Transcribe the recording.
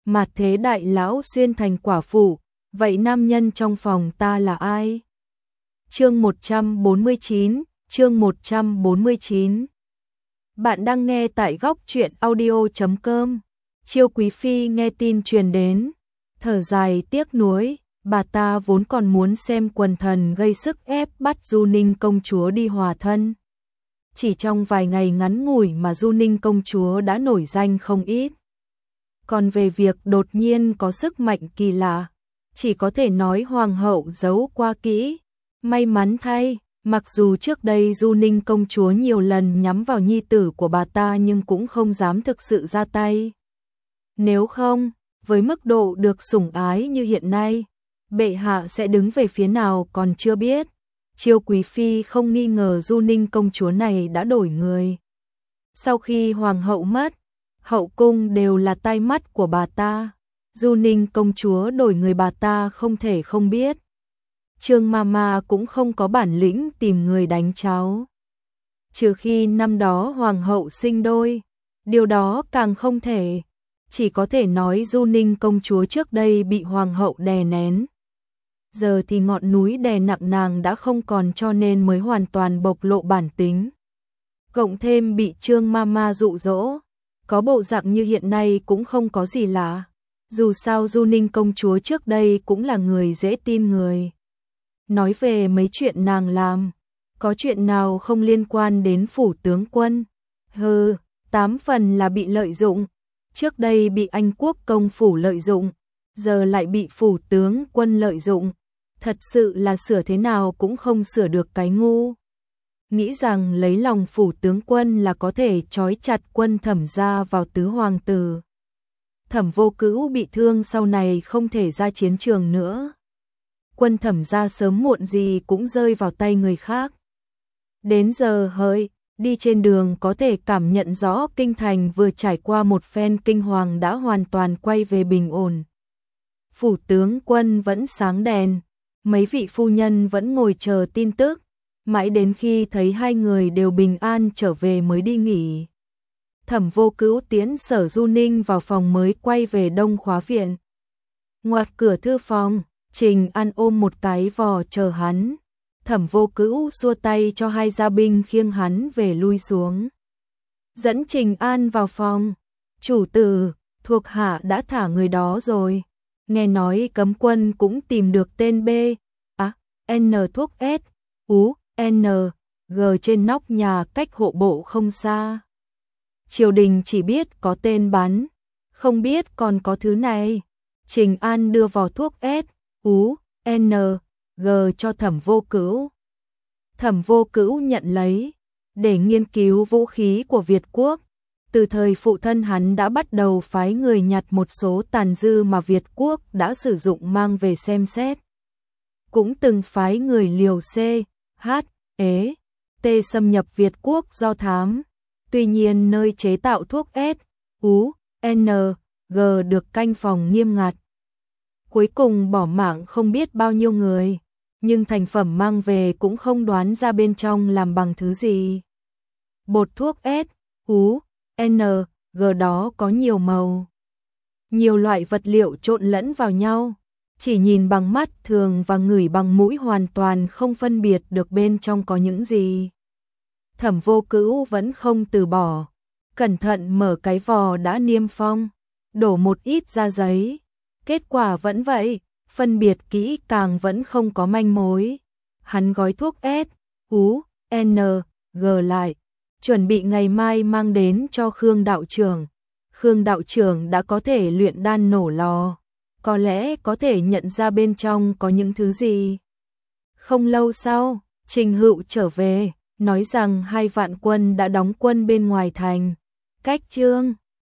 mà thế đại lão xuyên thành quả phụ, vậy nam nhân trong phòng ta là ai? Chương 149, chương 149. Bạn đang nghe tại góc truyện audio.com. Chiêu Quý Phi nghe tin truyền đến, thở dài tiếc nuối, bà ta vốn còn muốn xem quần thần gây sức ép bắt Du Ninh công chúa đi hòa thân. Chỉ trong vài ngày ngắn ngủi mà Du Ninh công chúa đã nổi danh không ít. Còn về việc đột nhiên có sức mạnh kỳ lạ, chỉ có thể nói hoàng hậu giấu qua kỹ. May mắn thay, mặc dù trước đây Du Ninh công chúa nhiều lần nhắm vào nhi tử của bà ta nhưng cũng không dám thực sự ra tay. Nếu không, với mức độ được sủng ái như hiện nay, bệ hạ sẽ đứng về phía nào còn chưa biết. Chiêu Quý Phi không nghi ngờ Du Ninh công chúa này đã đổi người. Sau khi hoàng hậu mất, hậu cung đều là tai mắt của bà ta. Du Ninh công chúa đổi người bà ta không thể không biết. Trương Mama cũng không có bản lĩnh tìm người đánh cháu. Trừ khi năm đó hoàng hậu sinh đôi, điều đó càng không thể. Chỉ có thể nói Du Ninh công chúa trước đây bị hoàng hậu đè nén. Giờ thì ngọn núi đè nặng nàng đã không còn cho nên mới hoàn toàn bộc lộ bản tính. Cộng thêm bị Trương Mama dụ dỗ, có bộ dạng như hiện nay cũng không có gì lạ. Dù sao Du Ninh công chúa trước đây cũng là người dễ tin người. Nói về mấy chuyện nàng làm, có chuyện nào không liên quan đến phủ tướng quân? 8 phần là bị lợi dụng. Trước đây bị Anh quốc công phủ lợi dụng, giờ lại bị phủ tướng quân lợi dụng. Thật sự là sửa thế nào cũng không sửa được cái ngu. Nghĩ rằng lấy lòng phủ tướng quân là có thể trói chặt quân Thẩm gia vào tứ hoàng tử. Thẩm Vô Cữu bị thương sau này không thể ra chiến trường nữa. Quân Thẩm gia sớm muộn gì cũng rơi vào tay người khác. Đến giờ hỡi, đi trên đường có thể cảm nhận rõ kinh thành vừa trải qua một phen kinh hoàng đã hoàn toàn quay về bình ổn. Phủ tướng quân vẫn sáng đèn, mấy vị phu nhân vẫn ngồi chờ tin tức, mãi đến khi thấy hai người đều bình an trở về mới đi nghỉ. Thẩm Vô Cữu tiễn Sở Du Ninh vào phòng mới quay về Đông Khóa viện. Ngoặt cửa thư phòng, Trình An ôm một cái vò chờ hắn. Thẩm Vô Cữu xua tay cho hai gia binh khiêng hắn về lui xuống. Dẫn Trình An vào phòng. Chủ tử, thuộc hạ đã thả người đó rồi. Nghe nói cấm quân cũng tìm được tên B, N thuốc S, N, G trên nóc nhà cách hộ bộ không xa. Triều đình chỉ biết có tên bắn, không biết còn có thứ này. Trình An đưa vò thuốc S, N, G cho Thẩm Vô Cữu. Thẩm Vô Cữu nhận lấy, để nghiên cứu vũ khí của Việt Quốc. Từ thời phụ thân hắn đã bắt đầu phái người nhặt một số tàn dư mà Việt Quốc đã sử dụng mang về xem xét. Cũng từng phái người liều C, H, E, T xâm nhập Việt Quốc do thám. Tuy nhiên nơi chế tạo thuốc S, N, G được canh phòng nghiêm ngặt. Cuối cùng bỏ mạng không biết bao nhiêu người, nhưng thành phẩm mang về cũng không đoán ra bên trong làm bằng thứ gì. Bột thuốc S, N, G đó có nhiều màu, nhiều loại vật liệu trộn lẫn vào nhau, chỉ nhìn bằng mắt thường và ngửi bằng mũi hoàn toàn không phân biệt được bên trong có những gì. Thẩm Vô Cữu vẫn không từ bỏ, cẩn thận mở cái vò đã niêm phong, đổ một ít ra giấy. Kết quả vẫn vậy, phân biệt kỹ càng vẫn không có manh mối. Hắn gói thuốc S, N, G lại, chuẩn bị ngày mai mang đến cho Khương đạo trưởng. Khương đạo trưởng đã có thể luyện đan nổ lò, có lẽ có thể nhận ra bên trong có những thứ gì. Không lâu sau, Trình Hựu trở về, nói rằng 2 vạn quân đã đóng quân bên ngoài thành, cách Trương